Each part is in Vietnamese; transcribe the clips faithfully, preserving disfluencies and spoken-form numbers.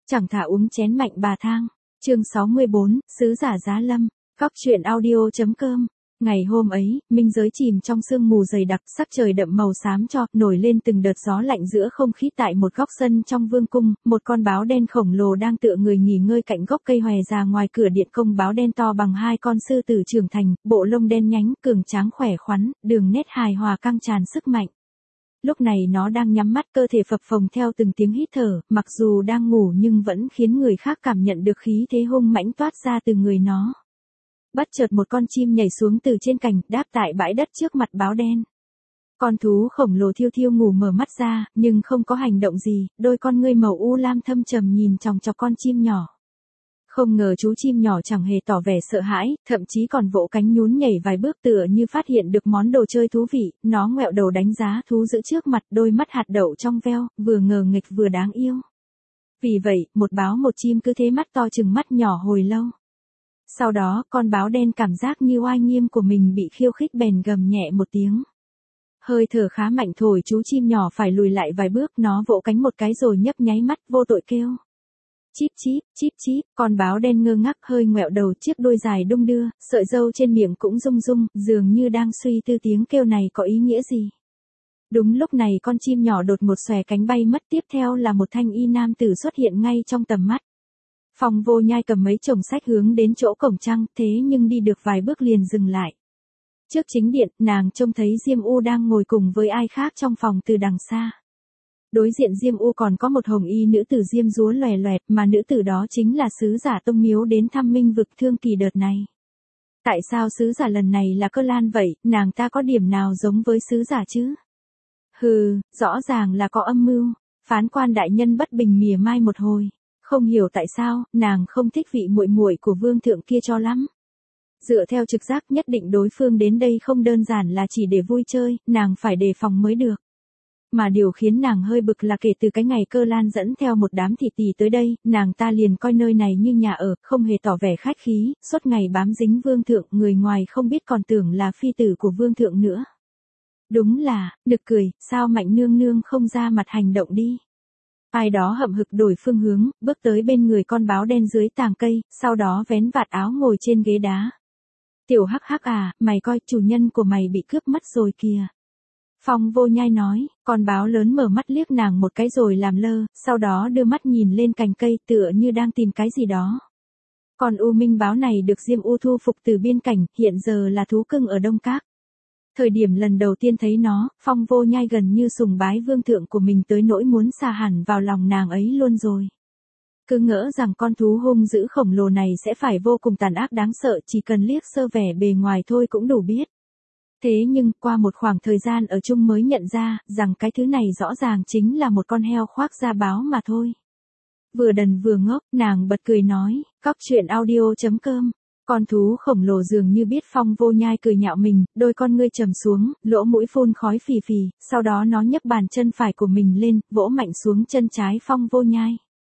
Chẳng thà uống chén mạnh bà thang. Chương sáu mươi bốn, Sứ giả Giá Lâm. Góc truyện audio.com. Ngày hôm ấy, minh giới chìm trong sương mù dày đặc, sắc trời đậm màu xám cho, nổi lên từng đợt gió lạnh giữa không khí. Tại một góc sân trong vương cung, một con báo đen khổng lồ đang tựa người nghỉ ngơi cạnh gốc cây hòe già ngoài cửa điện công. Báo đen to bằng hai con sư tử trưởng thành, bộ lông đen nhánh, cường tráng khỏe khoắn, đường nét hài hòa căng tràn sức mạnh. Lúc này nó đang nhắm mắt, cơ thể phập phồng theo từng tiếng hít thở, mặc dù đang ngủ nhưng vẫn khiến người khác cảm nhận được khí thế hung mãnh toát ra từ người nó. Bất chợt một con chim nhảy xuống từ trên cành, đáp tại bãi đất trước mặt báo đen. Con thú khổng lồ thiêu thiêu ngủ mở mắt ra, nhưng không có hành động gì, đôi con ngươi màu u lam thâm trầm nhìn chòng chọc con chim nhỏ. Không ngờ chú chim nhỏ chẳng hề tỏ vẻ sợ hãi, thậm chí còn vỗ cánh nhún nhảy vài bước tựa như phát hiện được món đồ chơi thú vị. Nó ngoẹo đầu đánh giá thú giữ trước mặt, đôi mắt hạt đậu trong veo, vừa ngờ nghịch vừa đáng yêu. Vì vậy, một báo một chim cứ thế mắt to chừng mắt nhỏ hồi lâu. Sau đó, con báo đen cảm giác như oai nghiêm của mình bị khiêu khích bèn gầm nhẹ một tiếng. Hơi thở khá mạnh thổi chú chim nhỏ phải lùi lại vài bước, nó vỗ cánh một cái rồi nhấp nháy mắt vô tội kêu. Chíp chíp, chíp chíp, con báo đen ngơ ngác hơi ngoẹo đầu, chiếc đuôi dài đung đưa, sợi râu trên miệng cũng rung rung, dường như đang suy tư tiếng kêu này có ý nghĩa gì. Đúng lúc này con chim nhỏ đột một xòe cánh bay mất, tiếp theo là một thanh y nam tử xuất hiện ngay trong tầm mắt. Phong Vô Nhai cầm mấy chồng sách hướng đến chỗ cổng trăng, thế nhưng đi được vài bước liền dừng lại. Trước chính điện, nàng trông thấy Diêm U đang ngồi cùng với ai khác trong phòng từ đằng xa. Đối diện Diêm U còn có một hồng y nữ tử diêm dúa lòe loẹt, mà nữ tử đó chính là sứ giả Tông Miếu đến thăm Minh vực Thương Kỳ đợt này. Tại sao sứ giả lần này là Cơ Lan vậy, nàng ta có điểm nào giống với sứ giả chứ? Hừ, rõ ràng là có âm mưu. Phán quan đại nhân bất bình mỉa mai một hồi. Không hiểu tại sao, nàng không thích vị muội muội của vương thượng kia cho lắm. Dựa theo trực giác nhất định đối phương đến đây không đơn giản là chỉ để vui chơi, nàng phải đề phòng mới được. Mà điều khiến nàng hơi bực là kể từ cái ngày Cơ Lan dẫn theo một đám thị tỳ tới đây, nàng ta liền coi nơi này như nhà ở, không hề tỏ vẻ khách khí, suốt ngày bám dính vương thượng, người ngoài không biết còn tưởng là phi tử của vương thượng nữa. Đúng là, nực cười, sao Mạnh nương nương không ra mặt hành động đi. Ai đó hậm hực đổi phương hướng, bước tới bên người con báo đen dưới tàng cây, sau đó vén vạt áo ngồi trên ghế đá. Tiểu hắc hắc à, mày coi chủ nhân của mày bị cướp mất rồi kìa. Phong Vô Nhai nói, con báo lớn mở mắt liếc nàng một cái rồi làm lơ, sau đó đưa mắt nhìn lên cành cây tựa như đang tìm cái gì đó. Con U Minh báo này được Diêm U thu phục từ biên cảnh, hiện giờ là thú cưng ở Đông Các. Thời điểm lần đầu tiên thấy nó, Phong Vô Nhai gần như sùng bái vương thượng của mình tới nỗi muốn xà hẳn vào lòng nàng ấy luôn rồi. Cứ ngỡ rằng con thú hung dữ khổng lồ này sẽ phải vô cùng tàn ác đáng sợ, chỉ cần liếc sơ vẻ bề ngoài thôi cũng đủ biết. Thế nhưng, qua một khoảng thời gian ở chung mới nhận ra, rằng cái thứ này rõ ràng chính là một con heo khoác da báo mà thôi. Vừa đần vừa ngốc, nàng bật cười nói, góc truyện audio.com. Con thú khổng lồ dường như biết Phong Vô Nhai cười nhạo mình, đôi con ngươi trầm xuống, lỗ mũi phun khói phì phì, sau đó nó nhấc bàn chân phải của mình lên, vỗ mạnh xuống chân trái Phong Vô Nhai.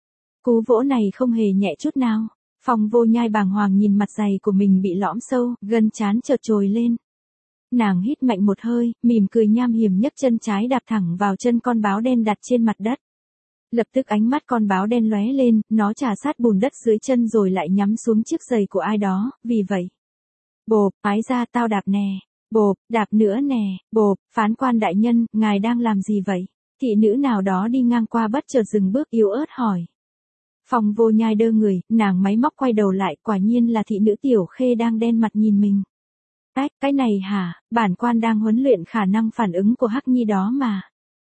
Cú vỗ này không hề nhẹ chút nào. Phong Vô Nhai bàng hoàng nhìn mặt dày của mình bị lõm sâu, gân trán chợt trồi lên. Nàng hít mạnh một hơi, mỉm cười nham hiểm nhấc chân trái đạp thẳng vào chân con báo đen đặt trên mặt đất. Lập tức ánh mắt con báo đen lóe lên, nó trà sát bùn đất dưới chân rồi lại nhắm xuống chiếc giày của ai đó, vì vậy. Bộp, ái ra tao đạp nè. Bộp, đạp nữa nè. Bộp, phán quan đại nhân, ngài đang làm gì vậy? Thị nữ nào đó đi ngang qua bất chợt dừng bước yếu ớt hỏi. Phong Vô Nhai đơ người, nàng máy móc quay đầu lại, quả nhiên là thị nữ Tiểu Khê đang đen mặt nhìn mình. Cái, cái này hả, bản quan đang huấn luyện khả năng phản ứng của Hắc Nhi đó mà.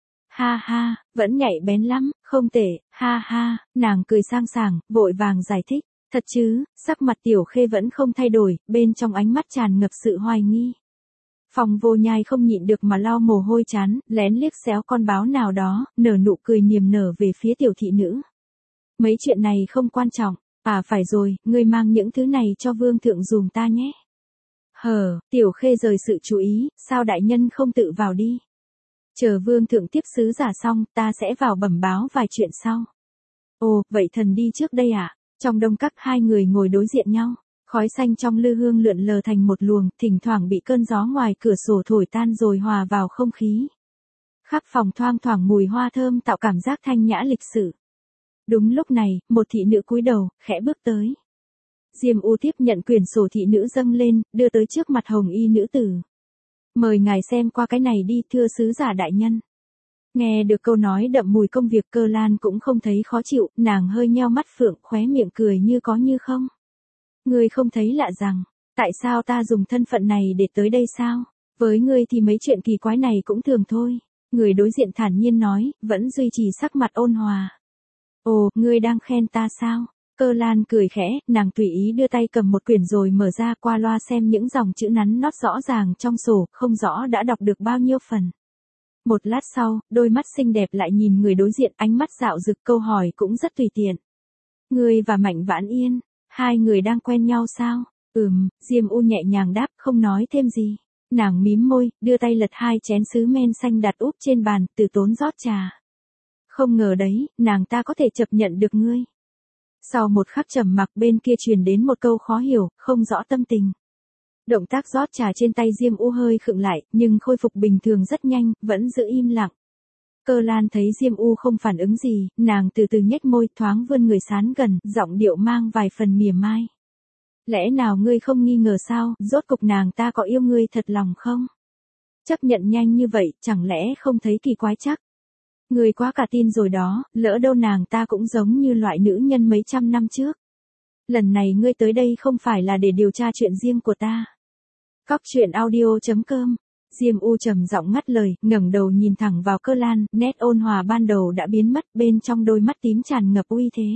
Ha ha, vẫn nhạy bén lắm, không tệ, ha ha, nàng cười sang sảng, vội vàng giải thích, thật chứ, sắc mặt Tiểu Khê vẫn không thay đổi, bên trong ánh mắt tràn ngập sự hoài nghi. Phong Vô Nhai không nhịn được mà lau mồ hôi chán, lén liếc xéo con báo nào đó, nở nụ cười niềm nở về phía tiểu thị nữ. Mấy chuyện này không quan trọng, à phải rồi, ngươi mang những thứ này cho vương thượng dùm ta nhé. Hờ, Tiểu Khê rời sự chú ý, sao đại nhân không tự vào đi? Chờ vương thượng tiếp sứ giả xong, ta sẽ vào bẩm báo vài chuyện sau. Ồ, vậy thần đi trước đây ạ. À? Trong Đông Các hai người ngồi đối diện nhau, khói xanh trong lư hương lượn lờ thành một luồng, thỉnh thoảng bị cơn gió ngoài cửa sổ thổi tan rồi hòa vào không khí. Khắp phòng thoang thoảng mùi hoa thơm tạo cảm giác thanh nhã lịch sự. Đúng lúc này, một thị nữ cúi đầu, khẽ bước tới. Diêm U tiếp nhận quyển sổ thị nữ dâng lên, đưa tới trước mặt hồng y nữ tử. Mời ngài xem qua cái này đi, thưa sứ giả đại nhân. Nghe được câu nói đậm mùi công việc, Cơ Lan cũng không thấy khó chịu, nàng hơi nheo mắt phượng, khóe miệng cười như có như không. Ngươi không thấy lạ rằng, tại sao ta dùng thân phận này để tới đây sao? Với ngươi thì mấy chuyện kỳ quái này cũng thường thôi. Người đối diện thản nhiên nói, vẫn duy trì sắc mặt ôn hòa. Ồ, ngươi đang khen ta sao? Cơ Lan cười khẽ, nàng tùy ý đưa tay cầm một quyển rồi mở ra, qua loa xem những dòng chữ nắn nót rõ ràng trong sổ, không rõ đã đọc được bao nhiêu phần. Một lát sau, đôi mắt xinh đẹp lại nhìn người đối diện, ánh mắt dạo dực, câu hỏi cũng rất tùy tiện. Ngươi và Mạnh Vãn Yên, hai người đang quen nhau sao? Ừm, Diêm U nhẹ nhàng đáp, không nói thêm gì. Nàng mím môi, đưa tay lật hai chén sứ men xanh đặt úp trên bàn, từ tốn rót trà. Không ngờ đấy, nàng ta có thể chấp nhận được ngươi. Sau một khắc trầm mặc, bên kia truyền đến một câu khó hiểu, không rõ tâm tình. Động tác rót trà trên tay Diêm U hơi khựng lại, nhưng khôi phục bình thường rất nhanh, vẫn giữ im lặng. Cơ Lan thấy Diêm U không phản ứng gì, nàng từ từ nhếch môi, thoáng vươn người sán gần, giọng điệu mang vài phần mỉa mai. Lẽ nào ngươi không nghi ngờ sao, rốt cục nàng ta có yêu ngươi thật lòng không? Chấp nhận nhanh như vậy, chẳng lẽ không thấy kỳ quái chắc? Ngươi quá cả tin rồi đó, lỡ đâu nàng ta cũng giống như loại nữ nhân mấy trăm năm trước. Lần này ngươi tới đây không phải là để điều tra chuyện riêng của ta. Cóc truyện audio chấm com. Diêm U trầm giọng ngắt lời, ngẩng đầu nhìn thẳng vào Cơ Lan, nét ôn hòa ban đầu đã biến mất, bên trong đôi mắt tím tràn ngập uy thế.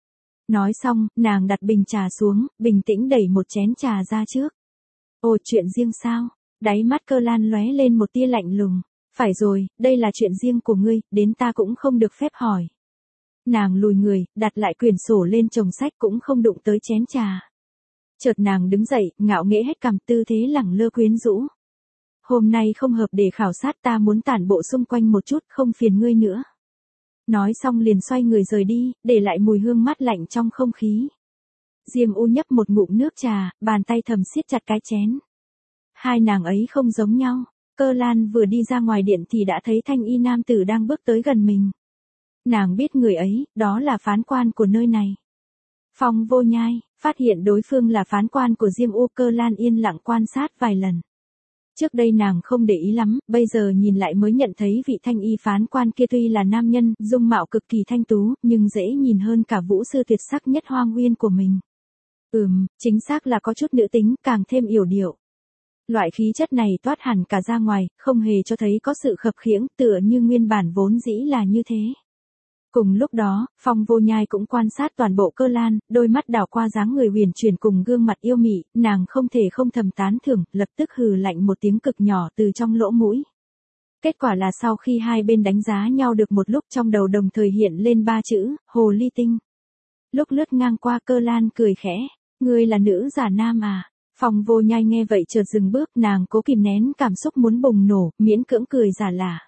Nói xong, nàng đặt bình trà xuống, bình tĩnh đẩy một chén trà ra trước. Ồ, chuyện riêng sao? Đáy mắt Cơ Lan lóe lên một tia lạnh lùng. Phải rồi, đây là chuyện riêng của ngươi, đến ta cũng không được phép hỏi. Nàng lùi người, đặt lại quyển sổ lên chồng sách, cũng không đụng tới chén trà. Chợt nàng đứng dậy, ngạo nghễ hết cằm, tư thế lẳng lơ quyến rũ. Hôm nay không hợp để khảo sát, ta muốn tản bộ xung quanh một chút, không phiền ngươi nữa. Nói xong liền xoay người rời đi, để lại mùi hương mát lạnh trong không khí. Diêm U nhấp một ngụm nước trà, bàn tay thầm siết chặt cái chén. Hai nàng ấy không giống nhau. Cơ Lan vừa đi ra ngoài điện thì đã thấy thanh y nam tử đang bước tới gần mình. Nàng biết người ấy, đó là phán quan của nơi này. Phong Vô Nhai, phát hiện đối phương là phán quan của Diêm U, Cơ Lan yên lặng quan sát vài lần. Trước đây nàng không để ý lắm, bây giờ nhìn lại mới nhận thấy vị thanh y phán quan kia tuy là nam nhân, dung mạo cực kỳ thanh tú, nhưng dễ nhìn hơn cả vũ sư tuyệt sắc nhất Hoang Nguyên của mình. Ừm, chính xác là có chút nữ tính, càng thêm yểu điệu. Loại khí chất này toát hẳn cả ra ngoài, không hề cho thấy có sự khập khiễng, tựa như nguyên bản vốn dĩ là như thế. Cùng lúc đó, Phong Vô Nhai cũng quan sát toàn bộ Cơ Lan, đôi mắt đảo qua dáng người huyền chuyển cùng gương mặt yêu mị, nàng không thể không thầm tán thưởng, lập tức hừ lạnh một tiếng cực nhỏ từ trong lỗ mũi. Kết quả là sau khi hai bên đánh giá nhau được một lúc, trong đầu đồng thời hiện lên ba chữ, hồ ly tinh. Lúc lướt ngang qua, Cơ Lan cười khẽ, ngươi là nữ giả nam à? Phong Vô Nhai nghe vậy chợt dừng bước, nàng cố kìm nén cảm xúc muốn bùng nổ, miễn cưỡng cười giả lả.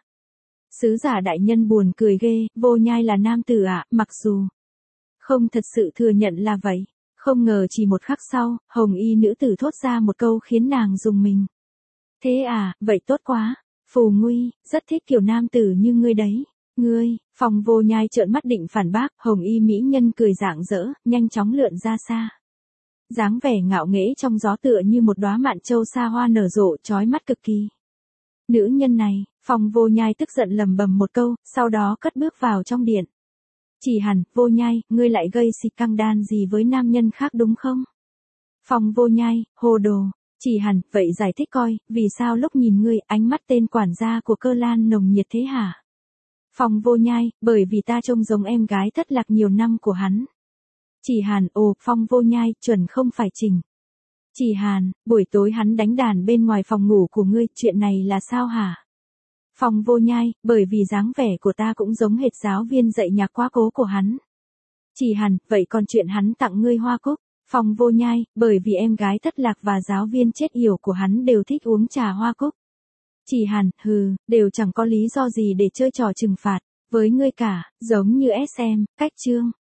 Sứ giả đại nhân buồn cười ghê, Vô Nhai là nam tử ạ, à, mặc dù không thật sự thừa nhận là vậy. Không ngờ chỉ một khắc sau, hồng y nữ tử thốt ra một câu khiến nàng rùng mình. Thế à, vậy tốt quá. Phù Nguy, rất thích kiểu nam tử như ngươi đấy. Ngươi, Phong Vô Nhai trợn mắt định phản bác, hồng y mỹ nhân cười rạng rỡ, nhanh chóng lượn ra xa. Dáng vẻ ngạo nghễ trong gió tựa như một đóa mạn châu xa hoa nở rộ, chói mắt cực kỳ. Nữ nhân này, Phong Vô Nhai tức giận lầm bầm một câu, sau đó cất bước vào trong điện. Chỉ hẳn, Vô Nhai, ngươi lại gây xịt căng đan gì với nam nhân khác đúng không? Phong Vô Nhai, hồ đồ. Chỉ hẳn, vậy giải thích coi, vì sao lúc nhìn ngươi, ánh mắt tên quản gia của Cơ Lan nồng nhiệt thế hả? Phong Vô Nhai, bởi vì ta trông giống em gái thất lạc nhiều năm của hắn. Chỉ hàn, ồ, Phong Vô Nhai, chuẩn không phải Trình. Chỉ hàn, buổi tối hắn đánh đàn bên ngoài phòng ngủ của ngươi, chuyện này là sao hả? Phong Vô Nhai, bởi vì dáng vẻ của ta cũng giống hệt giáo viên dạy nhạc quá cố của hắn. Chỉ hàn, vậy còn chuyện hắn tặng ngươi hoa cúc? Phong Vô Nhai, bởi vì em gái thất lạc và giáo viên chết yểu của hắn đều thích uống trà hoa cúc. Chỉ hàn, hừ, đều chẳng có lý do gì để chơi trò trừng phạt với ngươi cả, giống như ét em, cách chương.